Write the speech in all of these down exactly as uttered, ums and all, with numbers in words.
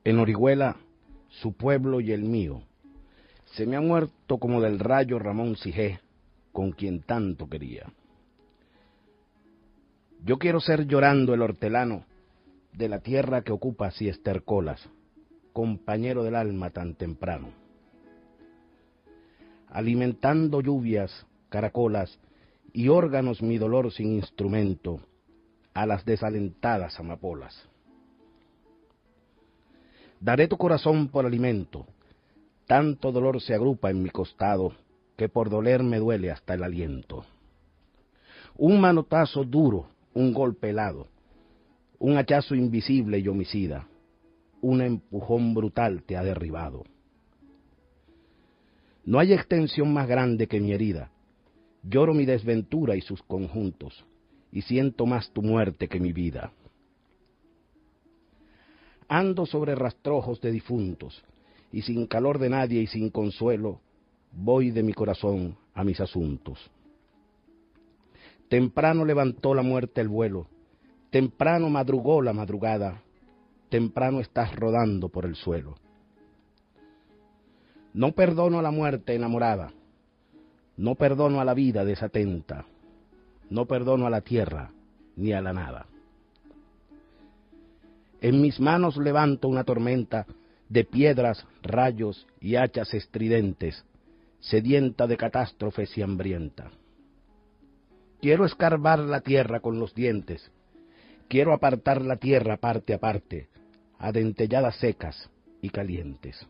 En Orihuela, su pueblo y el mío, se me ha muerto como del rayo Ramón Sijé, con quien tanto quería. Yo quiero ser llorando el hortelano de la tierra que ocupas y estercolas, compañero del alma tan temprano. Alimentando lluvias, caracolas y órganos mi dolor sin instrumento a las desalentadas amapolas. Daré tu corazón por alimento, tanto dolor se agrupa en mi costado, que por doler me duele hasta el aliento. Un manotazo duro, un golpe helado, un hachazo invisible y homicida, un empujón brutal te ha derribado. No hay extensión más grande que mi herida, lloro mi desventura y sus conjuntos, y siento más tu muerte que mi vida. Ando sobre rastrojos de difuntos, y sin calor de nadie y sin consuelo, voy de mi corazón a mis asuntos. Temprano levantó la muerte el vuelo, temprano madrugó la madrugada, temprano estás rodando por el suelo. No perdono a la muerte enamorada, no perdono a la vida desatenta, no perdono a la tierra ni a la nada. En mis manos levanto una tormenta de piedras, rayos y hachas estridentes, sedienta de catástrofes y hambrienta. Quiero escarbar la tierra con los dientes, quiero apartar la tierra parte a parte, a dentelladas secas y calientes.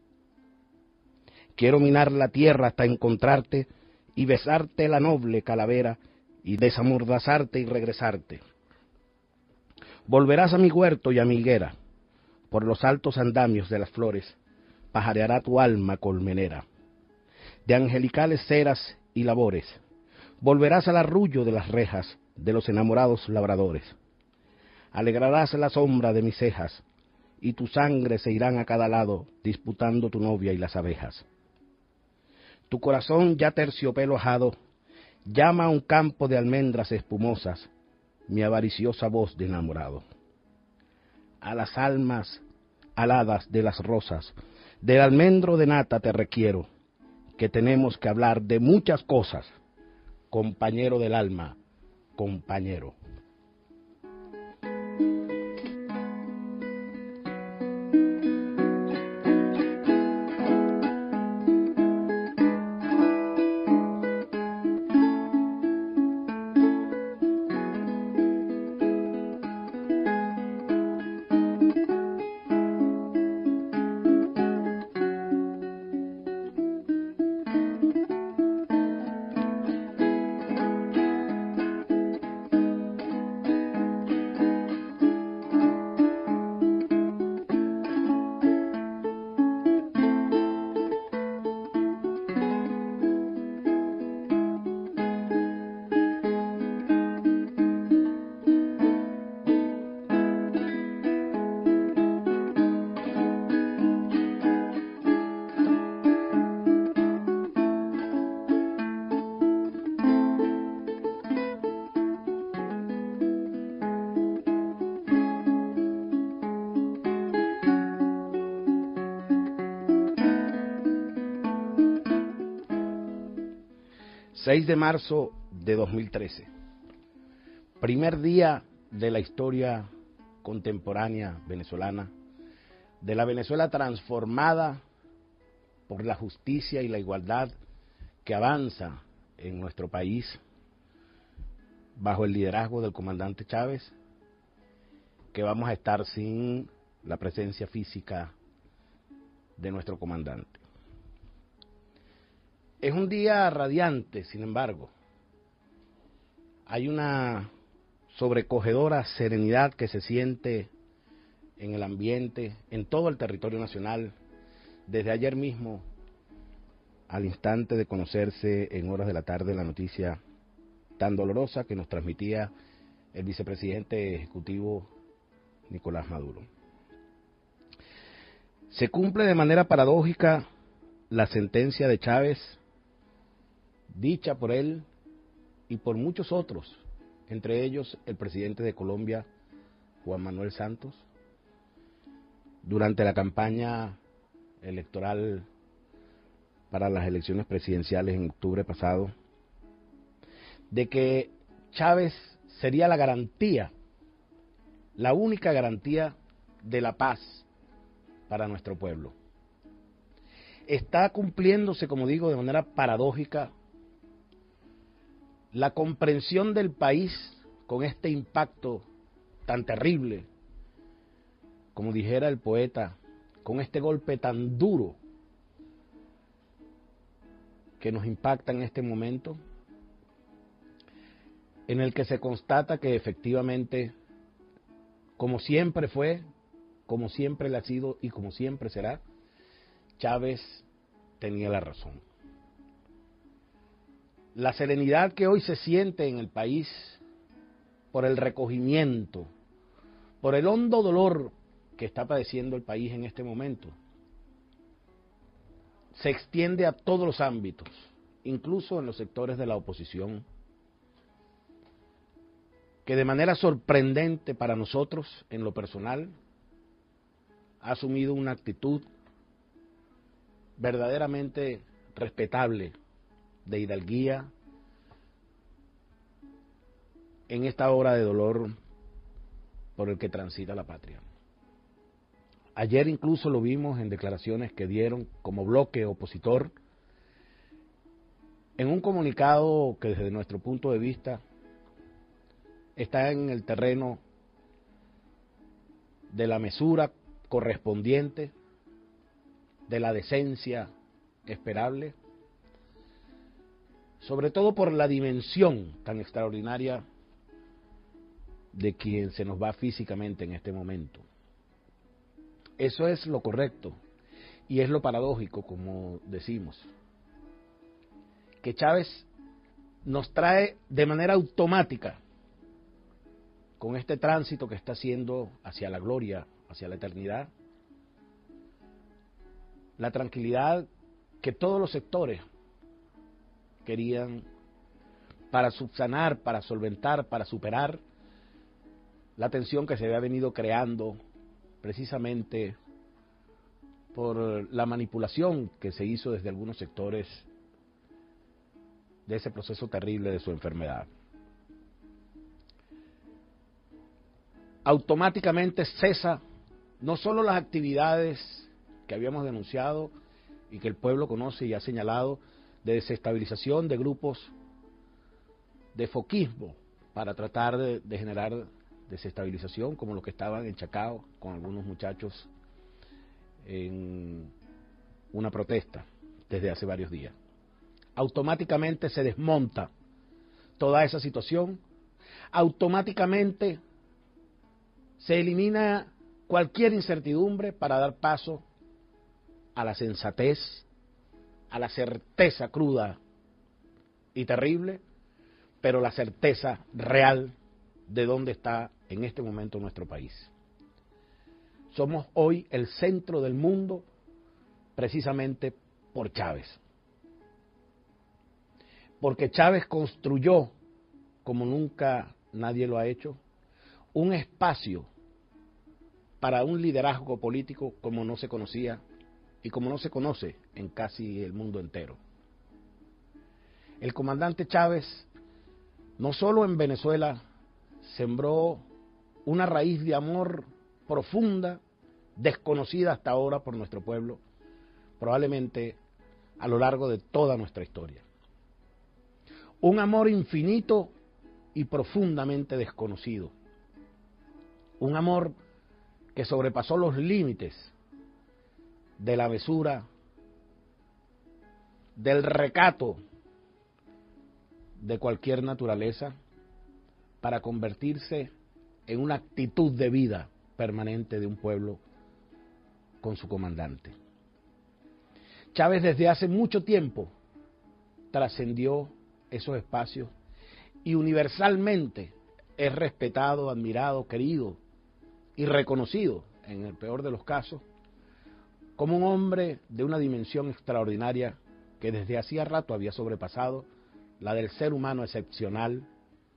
Quiero minar la tierra hasta encontrarte y besarte la noble calavera y desamordazarte y regresarte. Volverás a mi huerto y a mi higuera, por los altos andamios de las flores, pajareará tu alma colmenera. De angelicales ceras y labores, volverás al arrullo de las rejas de los enamorados labradores. Alegrarás la sombra de mis cejas, y tu sangre se irán a cada lado, disputando tu novia y las abejas. Tu corazón ya terciopelo ajado, llama a un campo de almendras espumosas, mi avariciosa voz de enamorado. A las almas aladas de las rosas, del almendro de nata te requiero, que tenemos que hablar de muchas cosas, compañero del alma, compañero. seis de marzo de dos mil trece, primer día de la historia contemporánea venezolana, de la Venezuela transformada por la justicia y la igualdad que avanza en nuestro país bajo el liderazgo del comandante Chávez, que vamos a estar sin la presencia física de nuestro comandante. Es un día radiante, sin embargo. Hay una sobrecogedora serenidad que se siente en el ambiente, en todo el territorio nacional, desde ayer mismo, al instante de conocerse en horas de la tarde la noticia tan dolorosa que nos transmitía el vicepresidente ejecutivo Nicolás Maduro. Se cumple de manera paradójica la sentencia de Chávez, dicha por él y por muchos otros, entre ellos el presidente de Colombia, Juan Manuel Santos, durante la campaña electoral para las elecciones presidenciales en octubre pasado, de que Chávez sería la garantía, la única garantía de la paz para nuestro pueblo. Está cumpliéndose, como digo, de manera paradójica la comprensión del país con este impacto tan terrible, como dijera el poeta, con este golpe tan duro que nos impacta en este momento, en el que se constata que efectivamente, como siempre fue, como siempre le ha sido y como siempre será, Chávez tenía la razón. La serenidad que hoy se siente en el país por el recogimiento, por el hondo dolor que está padeciendo el país en este momento, se extiende a todos los ámbitos, incluso en los sectores de la oposición, que de manera sorprendente para nosotros, en lo personal, ha asumido una actitud verdaderamente respetable de hidalguía en esta hora de dolor por el que transita la patria. Ayer incluso lo vimos en declaraciones que dieron como bloque opositor, en un comunicado que desde nuestro punto de vista está en el terreno de la mesura correspondiente, de la decencia esperable, sobre todo por la dimensión tan extraordinaria de quien se nos va físicamente en este momento. Eso es lo correcto y es lo paradójico, como decimos, que Chávez nos trae de manera automática, con este tránsito que está haciendo hacia la gloria, hacia la eternidad, la tranquilidad que todos los sectores querían para subsanar, para solventar, para superar la tensión que se había venido creando precisamente por la manipulación que se hizo desde algunos sectores de ese proceso terrible de su enfermedad. Automáticamente cesa no solo las actividades que habíamos denunciado y que el pueblo conoce y ha señalado, de desestabilización de grupos de foquismo para tratar de, de generar desestabilización, como los que estaban en Chacao con algunos muchachos en una protesta desde hace varios días. Automáticamente se desmonta toda esa situación, automáticamente se elimina cualquier incertidumbre para dar paso a la sensatez, a la certeza cruda y terrible, pero la certeza real de dónde está en este momento nuestro país. Somos hoy el centro del mundo precisamente por Chávez. Porque Chávez construyó, como nunca nadie lo ha hecho, un espacio para un liderazgo político como no se conocía y como no se conoce en casi el mundo entero. El comandante Chávez no solo en Venezuela sembró una raíz de amor profunda, desconocida hasta ahora por nuestro pueblo, probablemente a lo largo de toda nuestra historia. Un amor infinito y profundamente desconocido. Un amor que sobrepasó los límites de la mesura, del recato de cualquier naturaleza, para convertirse en una actitud de vida permanente de un pueblo con su comandante. Chávez desde hace mucho tiempo trascendió esos espacios y universalmente es respetado, admirado, querido y reconocido, en el peor de los casos, como un hombre de una dimensión extraordinaria que desde hacía rato había sobrepasado la del ser humano excepcional,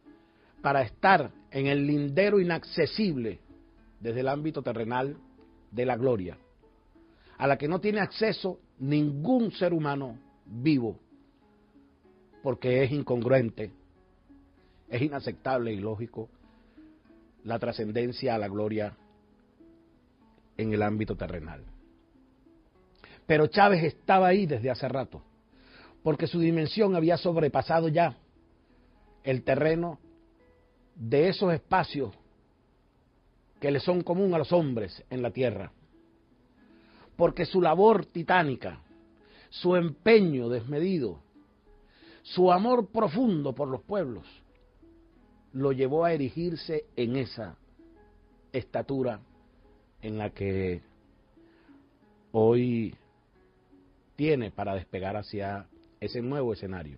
para estar en el lindero inaccesible desde el ámbito terrenal de la gloria, a la que no tiene acceso ningún ser humano vivo, porque es incongruente, es inaceptable y ilógico la trascendencia a la gloria en el ámbito terrenal. Pero Chávez estaba ahí desde hace rato, porque su dimensión había sobrepasado ya el terreno de esos espacios que le son común a los hombres en la tierra, porque su labor titánica, su empeño desmedido, su amor profundo por los pueblos, lo llevó a erigirse en esa estatura en la que hoy tiene para despegar hacia ese nuevo escenario.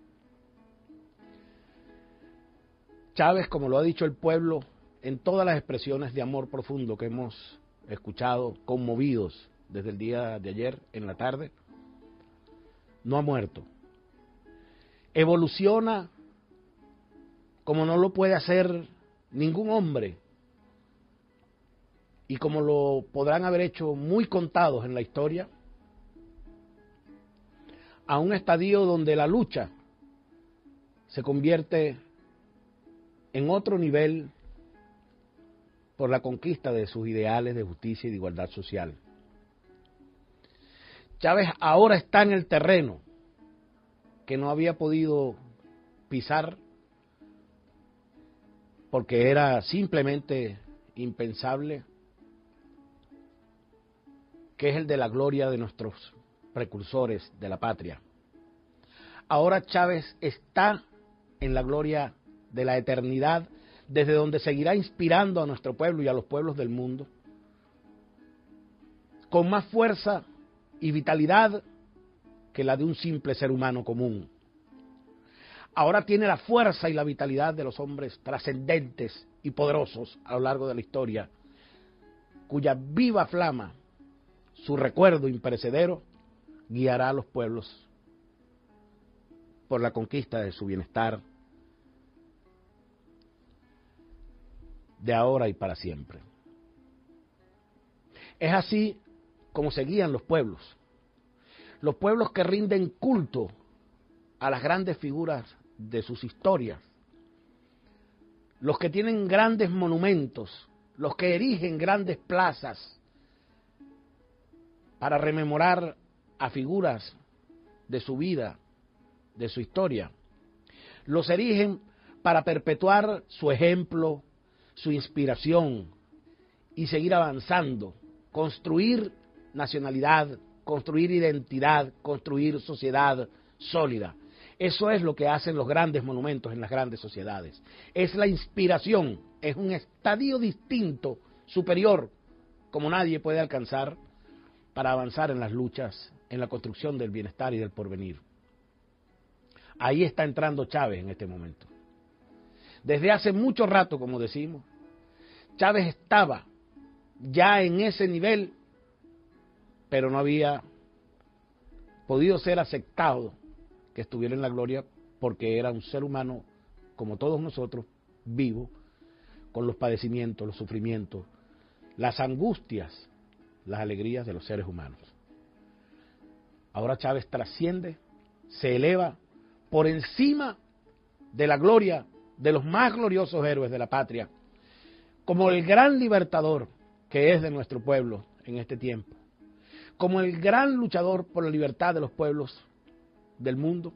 Chávez, como lo ha dicho el pueblo, en todas las expresiones de amor profundo que hemos escuchado, conmovidos desde el día de ayer en la tarde, no ha muerto. Evoluciona como no lo puede hacer ningún hombre y como lo podrán haber hecho muy contados en la historia, a un estadio donde la lucha se convierte en otro nivel por la conquista de sus ideales de justicia y de igualdad social. Chávez ahora está en el terreno que no había podido pisar porque era simplemente impensable, que es el de la gloria de nuestros precursores de la patria. Ahora Chávez está en la gloria de la eternidad, desde donde seguirá inspirando a nuestro pueblo y a los pueblos del mundo, con más fuerza y vitalidad que la de un simple ser humano común. Ahora tiene la fuerza y la vitalidad de los hombres trascendentes y poderosos a lo largo de la historia, cuya viva flama, su recuerdo imperecedero, guiará a los pueblos por la conquista de su bienestar de ahora y para siempre. Es así como se guían los pueblos. Los pueblos que rinden culto a las grandes figuras de sus historias, los que tienen grandes monumentos, los que erigen grandes plazas para rememorar a figuras de su vida, de su historia, los erigen para perpetuar su ejemplo, su inspiración y seguir avanzando, construir nacionalidad, construir identidad, construir sociedad sólida. Eso es lo que hacen los grandes monumentos en las grandes sociedades. Es la inspiración, es un estadio distinto, superior, como nadie puede alcanzar para avanzar en las luchas, en la construcción del bienestar y del porvenir. Ahí está entrando Chávez en este momento. Desde hace mucho rato, como decimos, Chávez estaba ya en ese nivel, pero no había podido ser aceptado que estuviera en la gloria porque era un ser humano como todos nosotros, vivo, con los padecimientos, los sufrimientos, las angustias, las alegrías de los seres humanos. Ahora Chávez trasciende, se eleva por encima de la gloria de los más gloriosos héroes de la patria, como el gran libertador que es de nuestro pueblo en este tiempo, como el gran luchador por la libertad de los pueblos del mundo,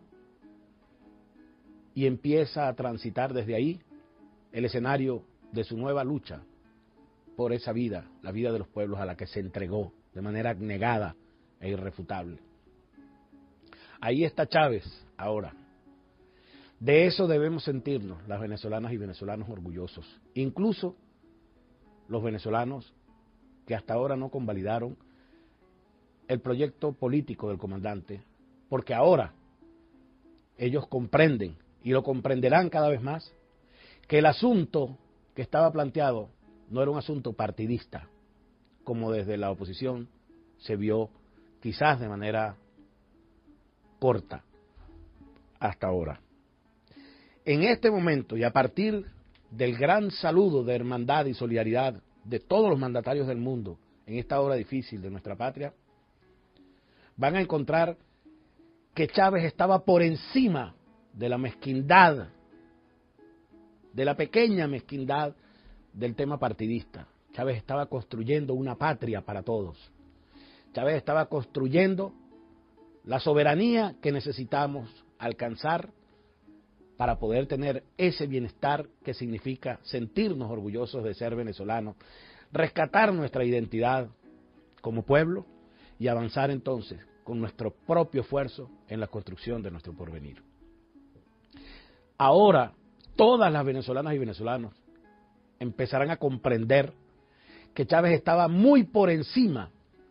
y empieza a transitar desde ahí el escenario de su nueva lucha por esa vida, la vida de los pueblos a la que se entregó de manera abnegada e irrefutable. Ahí está Chávez ahora. De eso debemos sentirnos las venezolanas y venezolanos orgullosos, incluso los venezolanos que hasta ahora no convalidaron el proyecto político del comandante, porque ahora ellos comprenden, y lo comprenderán cada vez más, que el asunto que estaba planteado no era un asunto partidista, como desde la oposición se vio quizás de manera corta hasta ahora. En este momento, y a partir del gran saludo de hermandad y solidaridad de todos los mandatarios del mundo en esta hora difícil de nuestra patria, van a encontrar que Chávez estaba por encima de la mezquindad, de la pequeña mezquindad del tema partidista. Chávez estaba construyendo una patria para todos. Chávez estaba construyendo la soberanía que necesitamos alcanzar para poder tener ese bienestar que significa sentirnos orgullosos de ser venezolanos, rescatar nuestra identidad como pueblo y avanzar entonces con nuestro propio esfuerzo en la construcción de nuestro porvenir. Ahora, todas las venezolanas y venezolanos empezarán a comprender que Chávez estaba muy por encima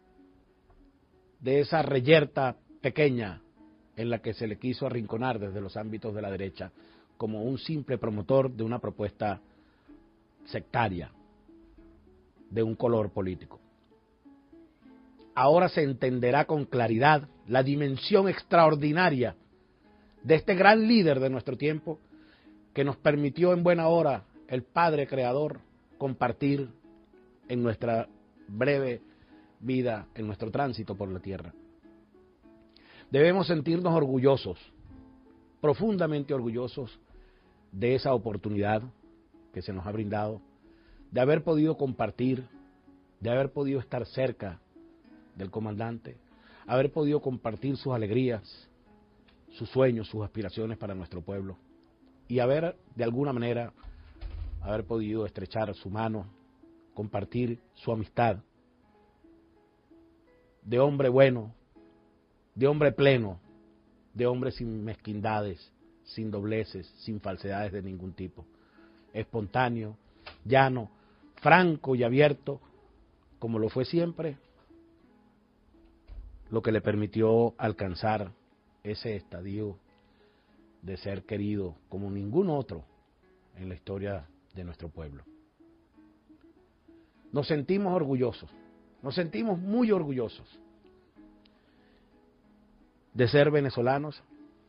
de esa reyerta pequeña en la que se le quiso arrinconar desde los ámbitos de la derecha como un simple promotor de una propuesta sectaria, de un color político. Ahora se entenderá con claridad la dimensión extraordinaria de este gran líder de nuestro tiempo que nos permitió en buena hora el Padre Creador compartir en nuestra breve vida, en nuestro tránsito por la tierra. Debemos sentirnos orgullosos, profundamente orgullosos de esa oportunidad que se nos ha brindado, de haber podido compartir, de haber podido estar cerca del comandante, haber podido compartir sus alegrías, sus sueños, sus aspiraciones para nuestro pueblo y haber, de alguna manera, haber podido estrechar su mano, compartir su amistad de hombre bueno, de hombre pleno, de hombre sin mezquindades, sin dobleces, sin falsedades de ningún tipo, espontáneo, llano, franco y abierto, como lo fue siempre, lo que le permitió alcanzar ese estadio de ser querido como ningún otro en la historia de nuestro pueblo. Nos sentimos orgullosos, nos sentimos muy orgullosos de ser venezolanos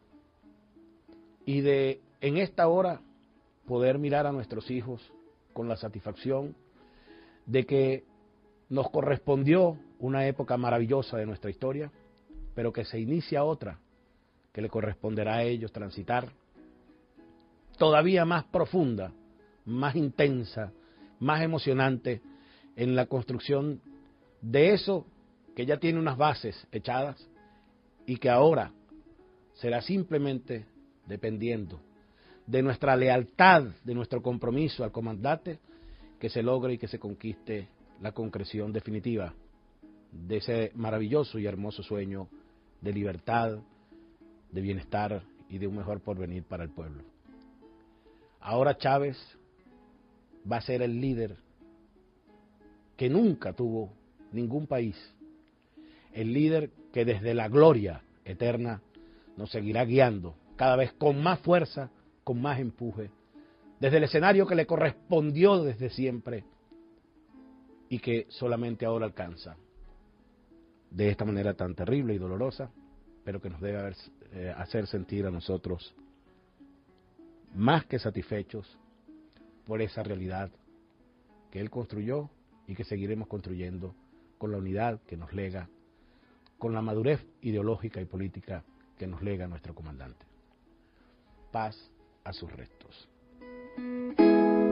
y de, en esta hora, poder mirar a nuestros hijos con la satisfacción de que nos correspondió una época maravillosa de nuestra historia, pero que se inicia otra que le corresponderá a ellos transitar, todavía más profunda, más intensa, más emocionante, en la construcción de eso que ya tiene unas bases echadas y que ahora será simplemente dependiendo de nuestra lealtad, de nuestro compromiso al comandante, que se logre y que se conquiste la concreción definitiva de ese maravilloso y hermoso sueño de libertad, de bienestar y de un mejor porvenir para el pueblo. Ahora Chávez va a ser el líder que nunca tuvo ningún país, el líder que desde la gloria eterna nos seguirá guiando cada vez con más fuerza, con más empuje, desde el escenario que le correspondió desde siempre y que solamente ahora alcanza de esta manera tan terrible y dolorosa, pero que nos debe haber, eh, hacer sentir a nosotros más que satisfechos por esa realidad que él construyó y que seguiremos construyendo con la unidad que nos lega, con la madurez ideológica y política que nos lega nuestro comandante. Paz a sus restos.